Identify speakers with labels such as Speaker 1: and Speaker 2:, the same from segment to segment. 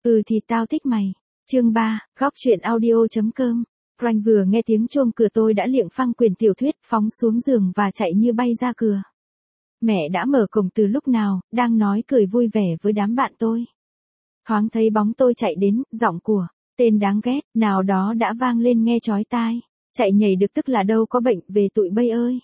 Speaker 1: Ừ thì tao thích mày. Chương 3, góc truyện audio.com. Frank vừa nghe tiếng chuông cửa tôi đã liệng phăng quyển tiểu thuyết, phóng xuống giường và chạy như bay ra cửa. Mẹ đã mở cổng từ lúc nào, đang nói cười vui vẻ với đám bạn tôi. Thoáng thấy bóng tôi chạy đến, giọng của tên đáng ghét nào đó đã vang lên nghe chói tai. Chạy nhảy được tức là đâu có bệnh, về tụi bay ơi.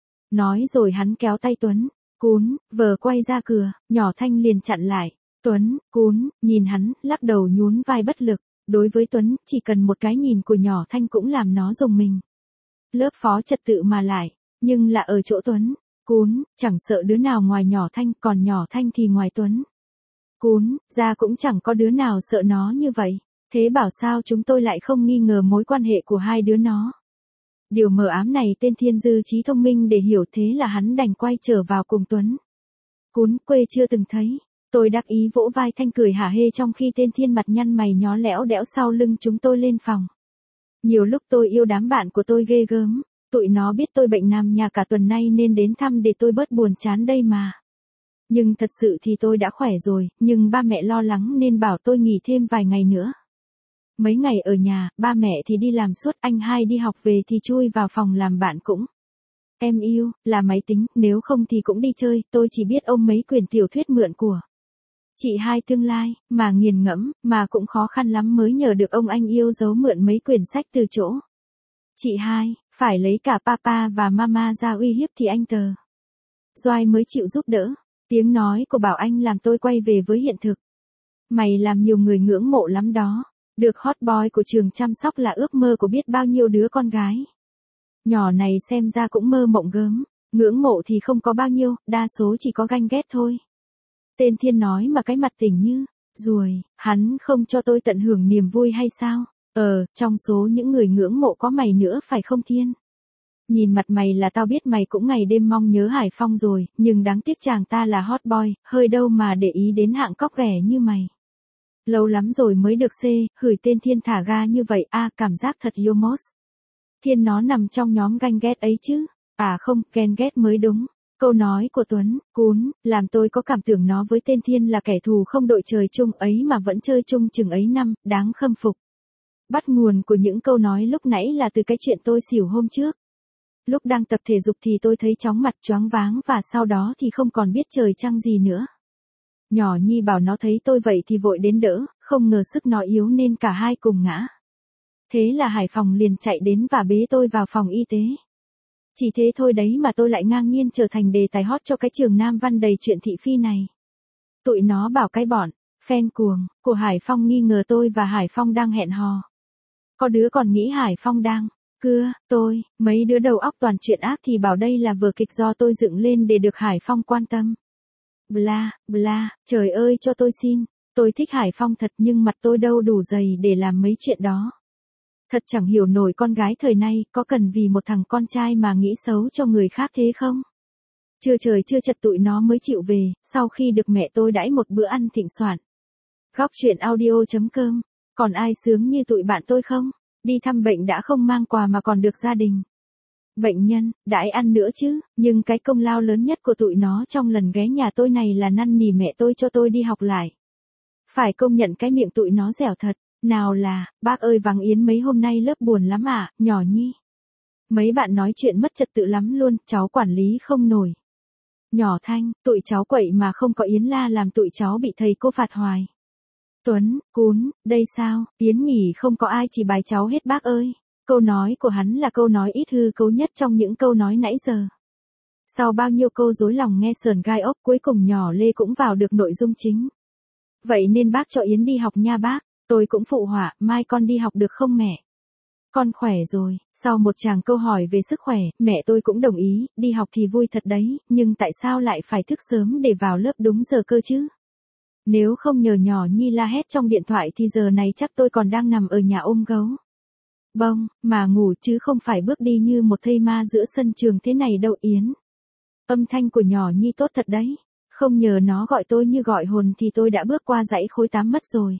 Speaker 1: Nói rồi hắn kéo tay Tuấn, Cún, vờ quay ra cửa, nhỏ Thanh liền chặn lại. Tuấn, Cún, nhìn hắn, lắc đầu nhún vai bất lực. Đối với Tuấn, chỉ cần một cái nhìn của nhỏ Thanh cũng làm nó rùng mình. Lớp phó trật tự mà lại, nhưng là ở chỗ Tuấn, Cún, chẳng sợ đứa nào ngoài nhỏ Thanh, còn nhỏ Thanh thì ngoài Tuấn. Cún, ra cũng chẳng có đứa nào sợ nó như vậy. Thế bảo sao chúng tôi lại không nghi ngờ mối quan hệ của hai đứa nó. Điều mờ ám này tên Thiên Dư trí thông minh để hiểu, thế là hắn đành quay trở vào cùng Tuấn. Cún, quê chưa từng thấy. Tôi đắc ý vỗ vai Thanh cười hả hê trong khi tên Thiên mặt nhăn mày nhó lẽo đẽo sau lưng chúng tôi lên phòng. Nhiều lúc tôi yêu đám bạn của tôi ghê gớm. Tụi nó biết tôi bệnh nằm nhà cả tuần nay nên đến thăm để tôi bớt buồn chán đây mà. Nhưng thật sự thì tôi đã khỏe rồi, nhưng ba mẹ lo lắng nên bảo tôi nghỉ thêm vài ngày nữa. Mấy ngày ở nhà, ba mẹ thì đi làm suốt, anh hai đi học về thì chui vào phòng làm bạn cũng. Em yêu, là máy tính, nếu không thì cũng đi chơi, tôi chỉ biết ôm mấy quyển tiểu thuyết mượn của chị hai tương lai, mà nghiền ngẫm, mà cũng khó khăn lắm mới nhờ được ông anh yêu dấu mượn mấy quyển sách từ chỗ chị hai, phải lấy cả papa và mama ra uy hiếp thì anh tờ Doai mới chịu giúp đỡ. Tiếng nói của Bảo Anh làm tôi quay về với hiện thực. Mày làm nhiều người ngưỡng mộ lắm đó. Được hot boy của trường chăm sóc là ước mơ của biết bao nhiêu đứa con gái. Nhỏ này xem ra cũng mơ mộng gớm. Ngưỡng mộ thì không có bao nhiêu, đa số chỉ có ganh ghét thôi. Tên Thiên nói mà cái mặt tỉnh như ruồi, hắn không cho tôi tận hưởng niềm vui hay sao? Trong số những người ngưỡng mộ có mày nữa phải không Thiên? Nhìn mặt mày là tao biết mày cũng ngày đêm mong nhớ Hải Phong rồi, nhưng đáng tiếc chàng ta là hot boy, hơi đâu mà để ý đến hạng cóc ghẻ như mày. Lâu lắm rồi mới được gửi tên Thiên thả ga như vậy, cảm giác thật yomos. Thiên nó nằm trong nhóm ganh ghét ấy chứ? À không, ghen ghét mới đúng. Câu nói của Tuấn, Cún, làm tôi có cảm tưởng nó với tên Thiên là kẻ thù không đội trời chung ấy mà vẫn chơi chung chừng ấy năm, đáng khâm phục. Bắt nguồn của những câu nói lúc nãy là từ cái chuyện tôi xỉu hôm trước. Lúc đang tập thể dục thì tôi thấy chóng mặt choáng váng và sau đó thì không còn biết trời trăng gì nữa. Nhỏ Nhi bảo nó thấy tôi vậy thì vội đến đỡ, không ngờ sức nó yếu nên cả hai cùng ngã. Thế là Hải Phòng liền chạy đến và bế tôi vào phòng y tế. Chỉ thế thôi đấy mà tôi lại ngang nhiên trở thành đề tài hot cho cái trường Nam Văn đầy chuyện thị phi này. Tụi nó bảo cái bọn fan cuồng của Hải Phong nghi ngờ tôi và Hải Phong đang hẹn hò. Có đứa còn nghĩ Hải Phong đang cưa tôi, mấy đứa đầu óc toàn chuyện ác thì bảo đây là vở kịch do tôi dựng lên để được Hải Phong quan tâm. Bla, bla, trời ơi cho tôi xin, tôi thích Hải Phong thật nhưng mặt tôi đâu đủ dày để làm mấy chuyện đó. Thật chẳng hiểu nổi con gái thời nay có cần vì một thằng con trai mà nghĩ xấu cho người khác thế không? Chưa trời chưa chật tụi nó mới chịu về, sau khi được mẹ tôi đãi một bữa ăn thịnh soạn. Góc truyện audio.com, còn ai sướng như tụi bạn tôi không? Đi thăm bệnh đã không mang quà mà còn được gia đình bệnh nhân đãi ăn nữa chứ, nhưng cái công lao lớn nhất của tụi nó trong lần ghé nhà tôi này là năn nỉ mẹ tôi cho tôi đi học lại. Phải công nhận cái miệng tụi nó dẻo thật. Nào là, bác ơi vắng Yến mấy hôm nay lớp buồn lắm nhỏ Nhi. Mấy bạn nói chuyện mất trật tự lắm luôn, cháu quản lý không nổi. Nhỏ Thanh, tụi cháu quậy mà không có Yến la làm tụi cháu bị thầy cô phạt hoài. Tuấn, Cún, đây sao, Yến nghỉ không có ai chỉ bài cháu hết bác ơi. Câu nói của hắn là câu nói ít hư cấu nhất trong những câu nói nãy giờ. Sau bao nhiêu câu dối lòng nghe sờn gai ốc cuối cùng nhỏ Lê cũng vào được nội dung chính. Vậy nên bác cho Yến đi học nha bác. Tôi cũng phụ họa, mai con đi học được không mẹ? Con khỏe rồi. Sau một tràng câu hỏi về sức khỏe, mẹ tôi cũng đồng ý, đi học thì vui thật đấy, nhưng tại sao lại phải thức sớm để vào lớp đúng giờ cơ chứ? Nếu không nhờ nhỏ Nhi la hét trong điện thoại thì giờ này chắc tôi còn đang nằm ở nhà ôm gấu bông, mà ngủ chứ không phải bước đi như một thây ma giữa sân trường thế này đâu Yến. Âm thanh của nhỏ Nhi tốt thật đấy, không nhờ nó gọi tôi như gọi hồn thì tôi đã bước qua dãy khối 8 mất rồi.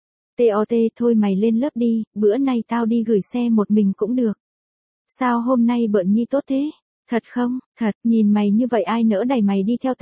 Speaker 1: TOT thôi mày lên lớp đi, bữa nay tao đi gửi xe một mình cũng được. Sao hôm nay bợn Nhi tốt thế? Thật không? Thật, nhìn mày như vậy ai nỡ đẩy mày đi theo tao?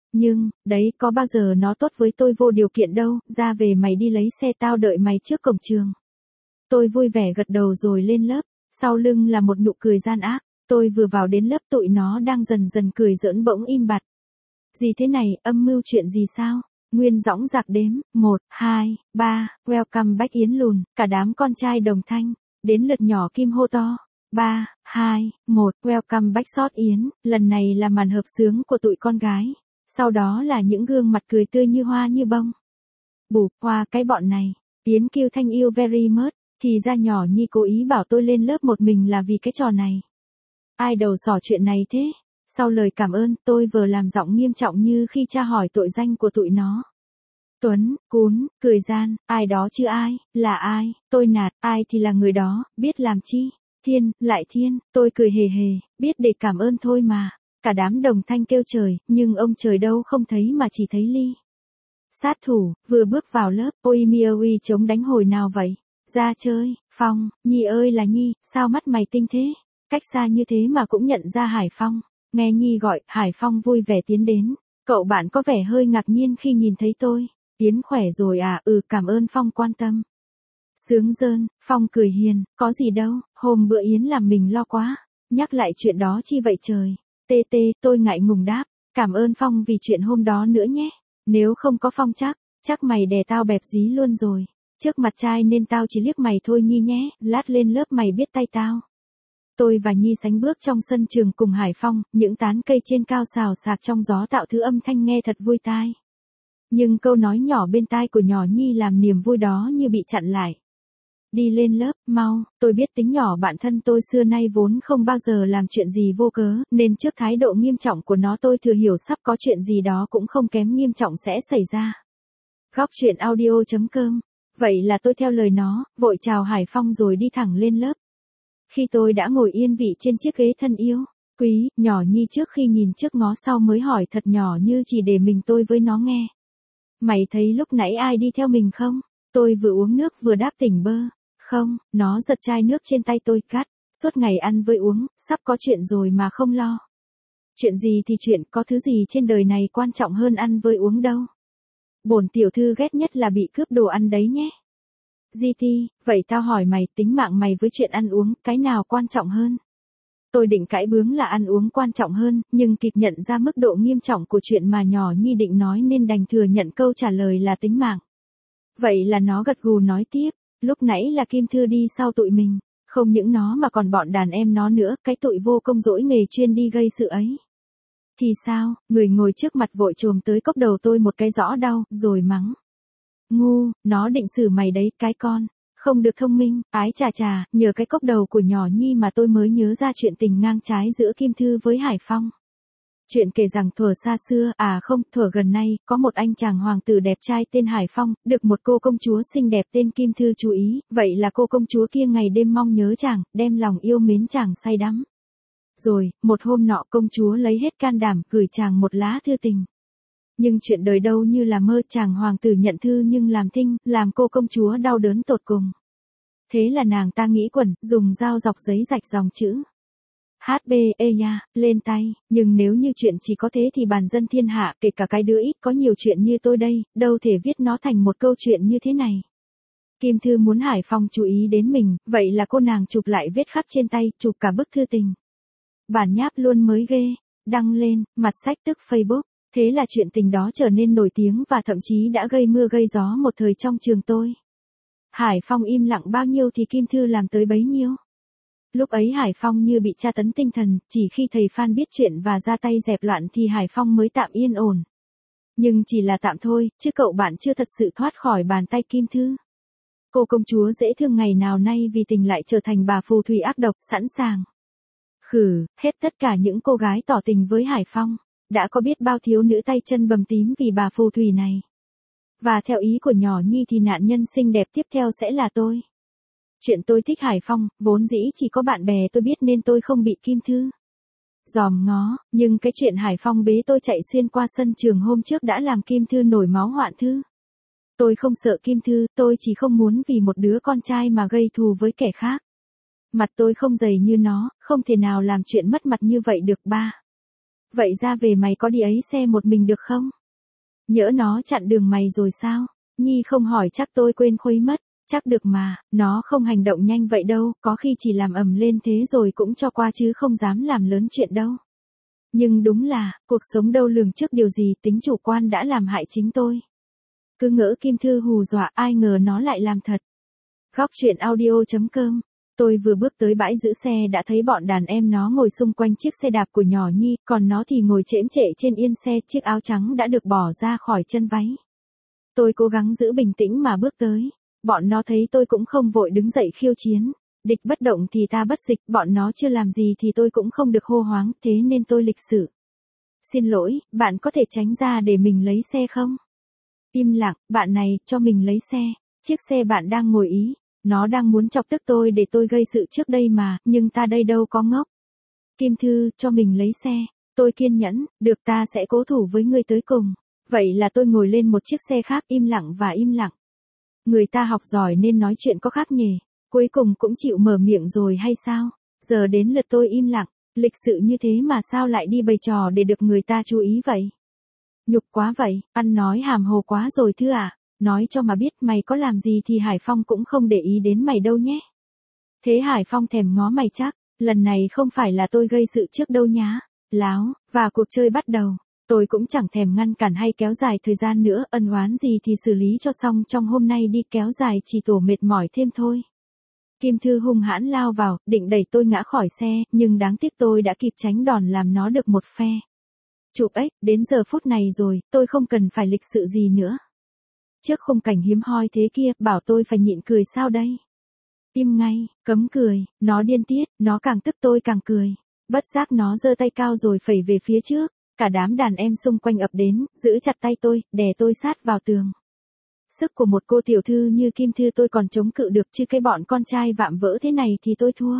Speaker 1: Nhưng, đấy có bao giờ nó tốt với tôi vô điều kiện đâu, ra về mày đi lấy xe tao đợi mày trước cổng trường. Tôi vui vẻ gật đầu rồi lên lớp, sau lưng là một nụ cười gian ác, tôi vừa vào đến lớp tụi nó đang dần dần cười giỡn bỗng im bặt. Gì thế này, âm mưu chuyện gì sao? Nguyên dõng dạc đếm, 1, 2, 3, welcome back Yến lùn, cả đám con trai đồng thanh, đến lượt nhỏ Kim hô to. 3, 2, 1, welcome back Sót Yến, lần này là màn hợp xướng của tụi con gái. Sau đó là những gương mặt cười tươi như hoa như bông. Bụp qua cái bọn này, Yến kêu thank you very much, thì ra nhỏ Nhi cố ý bảo tôi lên lớp một mình là vì cái trò này. Ai đầu sỏ chuyện này thế? Sau lời cảm ơn, tôi vừa làm giọng nghiêm trọng như khi tra hỏi tội danh của tụi nó. Tuấn, Cún, cười gian, ai đó chứ ai, là ai, tôi nạt, ai thì là người đó, biết làm chi. Thiên, lại thiên, tôi cười hề hề, biết để cảm ơn thôi mà. Cả đám đồng thanh kêu trời, nhưng ông trời đâu không thấy mà chỉ thấy Ly. Sát thủ, vừa bước vào lớp, ôi mi ơi chống đánh hồi nào vậy? Ra chơi, Phong, Nhi ơi là Nhi, sao mắt mày tinh thế? Cách xa như thế mà cũng nhận ra Hải Phong. Nghe Nhi gọi, Hải Phong vui vẻ tiến đến. Cậu bạn có vẻ hơi ngạc nhiên khi nhìn thấy tôi. Yến khỏe rồi à, cảm ơn Phong quan tâm. Sướng rơn, Phong cười hiền, có gì đâu, hôm bữa Yến làm mình lo quá. Nhắc lại chuyện đó chi vậy trời? Tê tê, tôi ngại ngùng đáp. Cảm ơn Phong vì chuyện hôm đó nữa nhé. Nếu không có Phong chắc mày đè tao bẹp dí luôn rồi. Trước mặt trai nên tao chỉ liếc mày thôi Nhi nhé, lát lên lớp mày biết tay tao. Tôi và Nhi sánh bước trong sân trường cùng Hải Phong, những tán cây trên cao xào xạc trong gió tạo thứ âm thanh nghe thật vui tai. Nhưng câu nói nhỏ bên tai của nhỏ Nhi làm niềm vui đó như bị chặn lại. Đi lên lớp, mau, tôi biết tính nhỏ bạn thân tôi xưa nay vốn không bao giờ làm chuyện gì vô cớ, nên trước thái độ nghiêm trọng của nó tôi thừa hiểu sắp có chuyện gì đó cũng không kém nghiêm trọng sẽ xảy ra. Góc truyện audio.com. Vậy là tôi theo lời nó, vội chào Hải Phong rồi đi thẳng lên lớp. Khi tôi đã ngồi yên vị trên chiếc ghế thân yêu, quý, nhỏ Nhi trước khi nhìn trước ngó sau mới hỏi thật nhỏ như chỉ để mình tôi với nó nghe. Mày thấy lúc nãy ai đi theo mình không? Tôi vừa uống nước vừa đáp tỉnh bơ. Không, nó giật chai nước trên tay tôi cắt. Suốt ngày ăn với uống, sắp có chuyện rồi mà không lo. Chuyện gì thì chuyện, có thứ gì trên đời này quan trọng hơn ăn với uống đâu. Bổn tiểu thư ghét nhất là bị cướp đồ ăn đấy nhé. GT, vậy tao hỏi mày, tính mạng mày với chuyện ăn uống, cái nào quan trọng hơn? Tôi định cãi bướng là ăn uống quan trọng hơn, nhưng kịp nhận ra mức độ nghiêm trọng của chuyện mà nhỏ Nhi định nói nên đành thừa nhận câu trả lời là tính mạng. Vậy là nó gật gù nói tiếp, lúc nãy là Kim Thư đi sau tụi mình, không những nó mà còn bọn đàn em nó nữa, cái tụi vô công dỗi nghề chuyên đi gây sự ấy. Thì sao, người ngồi trước mặt vội chồm tới cốc đầu tôi một cái rõ đau, rồi mắng. Ngu, nó định xử mày đấy, cái con. Không được thông minh, ái chà chà, nhờ cái cốc đầu của nhỏ Nhi mà tôi mới nhớ ra chuyện tình ngang trái giữa Kim Thư với Hải Phong. Chuyện kể rằng thuở xa xưa, thuở gần nay, có một anh chàng hoàng tử đẹp trai tên Hải Phong, được một cô công chúa xinh đẹp tên Kim Thư chú ý, vậy là cô công chúa kia ngày đêm mong nhớ chàng, đem lòng yêu mến chàng say đắm. Rồi, một hôm nọ công chúa lấy hết can đảm gửi chàng một lá thư tình. Nhưng chuyện đời đâu như là mơ, chàng hoàng tử nhận thư nhưng làm thinh, làm cô công chúa đau đớn tột cùng. Thế là nàng ta nghĩ quẩn, dùng dao dọc giấy rạch dòng chữ. HBE nha, lên tay, nhưng nếu như chuyện chỉ có thế thì bàn dân thiên hạ, kể cả cái đứa ít có nhiều chuyện như tôi đây, đâu thể viết nó thành một câu chuyện như thế này. Kim Thư muốn Hải Phong chú ý đến mình, vậy là cô nàng chụp lại vết khắc trên tay, chụp cả bức thư tình. Bản nháp luôn mới ghê, đăng lên, mặt sách tức Facebook. Thế là chuyện tình đó trở nên nổi tiếng và thậm chí đã gây mưa gây gió một thời trong trường tôi. Hải Phong im lặng bao nhiêu thì Kim Thư làm tới bấy nhiêu. Lúc ấy Hải Phong như bị tra tấn tinh thần, chỉ khi thầy Phan biết chuyện và ra tay dẹp loạn thì Hải Phong mới tạm yên ổn. Nhưng chỉ là tạm thôi, chứ cậu bạn chưa thật sự thoát khỏi bàn tay Kim Thư. Cô công chúa dễ thương ngày nào nay vì tình lại trở thành bà phù thủy ác độc, sẵn sàng khử hết tất cả những cô gái tỏ tình với Hải Phong. Đã có biết bao thiếu nữ tay chân bầm tím vì bà phù thủy này. Và theo ý của nhỏ Nhi thì nạn nhân xinh đẹp tiếp theo sẽ là tôi. Chuyện tôi thích Hải Phong, vốn dĩ chỉ có bạn bè tôi biết nên tôi không bị Kim Thư dòm ngó, nhưng cái chuyện Hải Phong bế tôi chạy xuyên qua sân trường hôm trước đã làm Kim Thư nổi máu hoạn thư. Tôi không sợ Kim Thư, tôi chỉ không muốn vì một đứa con trai mà gây thù với kẻ khác. Mặt tôi không dày như nó, không thể nào làm chuyện mất mặt như vậy được ba. Vậy ra về mày có đi ấy xe một mình được không? Nhỡ nó chặn đường mày rồi sao? Nhi không hỏi chắc tôi quên khuấy mất. Chắc được mà, nó không hành động nhanh vậy đâu, có khi chỉ làm ầm lên thế rồi cũng cho qua chứ không dám làm lớn chuyện đâu. Nhưng đúng là, cuộc sống đâu lường trước điều gì, tính chủ quan đã làm hại chính tôi. Cứ ngỡ Kim Thư hù dọa, ai ngờ nó lại làm thật. Góc truyện audio.com. Tôi vừa bước tới bãi giữ xe đã thấy bọn đàn em nó ngồi xung quanh chiếc xe đạp của nhỏ Nhi, còn nó thì ngồi chễm chệ trên yên xe, chiếc áo trắng đã được bỏ ra khỏi chân váy. Tôi cố gắng giữ bình tĩnh mà bước tới. Bọn nó thấy tôi cũng không vội đứng dậy khiêu chiến. Địch bất động thì ta bất dịch, bọn nó chưa làm gì thì tôi cũng không được hô hoáng, thế nên tôi lịch sự. Xin lỗi, bạn có thể tránh ra để mình lấy xe không? Im lặng, bạn này, cho mình lấy xe. Chiếc xe bạn đang ngồi ý. Nó đang muốn chọc tức tôi để tôi gây sự trước đây mà, nhưng ta đây đâu có ngốc. Kim Thư, cho mình lấy xe. Tôi kiên nhẫn, được ta sẽ cố thủ với ngươi tới cùng. Vậy là tôi ngồi lên một chiếc xe khác im lặng và im lặng. Người ta học giỏi nên nói chuyện có khác nhỉ. Cuối cùng cũng chịu mở miệng rồi hay sao? Giờ đến lượt tôi im lặng, lịch sự như thế mà sao lại đi bày trò để được người ta chú ý vậy? Nhục quá vậy, ăn nói hàm hồ quá rồi Thư à. Nói cho mà biết mày có làm gì thì Hải Phong cũng không để ý đến mày đâu nhé. Thế Hải Phong thèm ngó mày chắc, lần này không phải là tôi gây sự trước đâu nhá. Láo, và cuộc chơi bắt đầu. Tôi cũng chẳng thèm ngăn cản hay kéo dài thời gian nữa, ân oán gì thì xử lý cho xong trong hôm nay đi, kéo dài chỉ tổ mệt mỏi thêm thôi. Kim Thư hung hãn lao vào, định đẩy tôi ngã khỏi xe, nhưng đáng tiếc tôi đã kịp tránh đòn làm nó được một phe. Chụp ếch, đến giờ phút này rồi, tôi không cần phải lịch sự gì nữa. Trước khung cảnh hiếm hoi thế kia, bảo tôi phải nhịn cười sao đây? Im ngay, cấm cười, nó điên tiết, nó càng tức tôi càng cười. Bất giác nó giơ tay cao rồi phẩy về phía trước. Cả đám đàn em xung quanh ập đến, giữ chặt tay tôi, đè tôi sát vào tường. Sức của một cô tiểu thư như Kim Thư tôi còn chống cự được chứ cái bọn con trai vạm vỡ thế này thì tôi thua.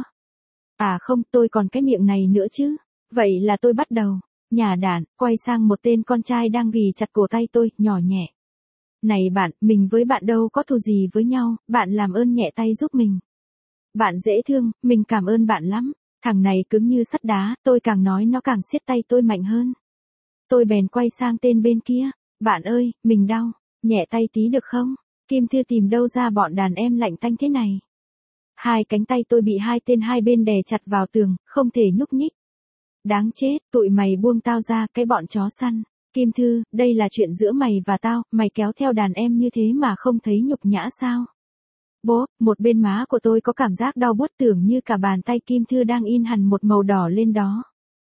Speaker 1: À không, tôi còn cái miệng này nữa chứ. Vậy là tôi bắt đầu. Nhà đàn, quay sang một tên con trai đang ghì chặt cổ tay tôi, nhỏ nhẹ. Này bạn, mình với bạn đâu có thù gì với nhau, bạn làm ơn nhẹ tay giúp mình. Bạn dễ thương, mình cảm ơn bạn lắm. Thằng này cứng như sắt đá, tôi càng nói nó càng siết tay tôi mạnh hơn. Tôi bèn quay sang tên bên kia. Bạn ơi, mình đau, nhẹ tay tí được không? Kim Thư tìm đâu ra bọn đàn em lạnh tanh thế này. Hai cánh tay tôi bị hai tên hai bên đè chặt vào tường, không thể nhúc nhích. Đáng chết, tụi mày buông tao ra, cái bọn chó săn. Kim Thư, đây là chuyện giữa mày và tao, mày kéo theo đàn em như thế mà không thấy nhục nhã sao? Bố, một bên má của tôi có cảm giác đau buốt tưởng như cả bàn tay Kim Thư đang in hẳn một màu đỏ lên đó.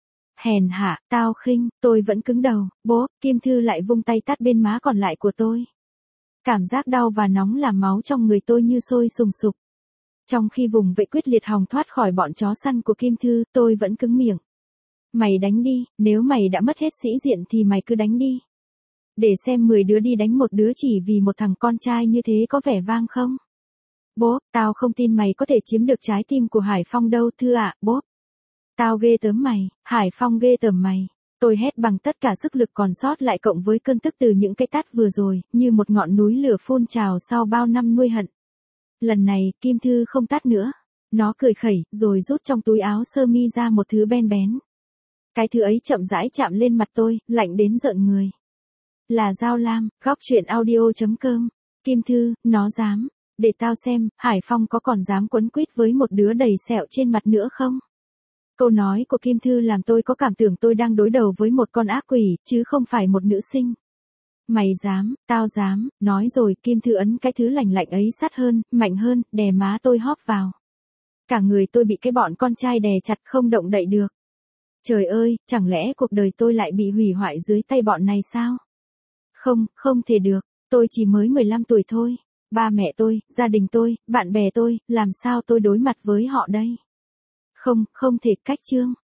Speaker 1: Hèn hạ, tao khinh, tôi vẫn cứng đầu, bố, Kim Thư lại vung tay tát bên má còn lại của tôi. Cảm giác đau và nóng làm máu trong người tôi như sôi sùng sục. Trong khi vùng vẫy quyết liệt hòng thoát khỏi bọn chó săn của Kim Thư, tôi vẫn cứng miệng. Mày đánh đi, nếu mày đã mất hết sĩ diện thì mày cứ đánh đi. Để xem 10 đứa đi đánh một đứa chỉ vì một thằng con trai như thế có vẻ vang không? Bố, tao không tin mày có thể chiếm được trái tim của Hải Phong đâu Thư ạ, bố. Tao ghê tởm mày, Hải Phong ghê tởm mày. Tôi hét bằng tất cả sức lực còn sót lại cộng với cơn tức từ những cái tát vừa rồi, như một ngọn núi lửa phun trào sau bao năm nuôi hận. Lần này, Kim Thư không tát nữa. Nó cười khẩy, rồi rút trong túi áo sơ mi ra một thứ ben bén. Cái thứ ấy chậm rãi chạm lên mặt tôi, lạnh đến rợn người. Là dao lam, góc truyện audio.com. Kim Thư, nó dám. Để tao xem, Hải Phong có còn dám quấn quýt với một đứa đầy sẹo trên mặt nữa không? Câu nói của Kim Thư làm tôi có cảm tưởng tôi đang đối đầu với một con ác quỷ, chứ không phải một nữ sinh. Mày dám, tao dám, nói rồi Kim Thư ấn cái thứ lạnh lạnh ấy sát hơn, mạnh hơn, đè má tôi hóp vào. Cả người tôi bị cái bọn con trai đè chặt không động đậy được. Trời ơi, chẳng lẽ cuộc đời tôi lại bị hủy hoại dưới tay bọn này sao? Không, không thể được, tôi chỉ mới 15 tuổi thôi. Ba mẹ tôi, gia đình tôi, bạn bè tôi, làm sao tôi đối mặt với họ đây? Không, không thể cách chương.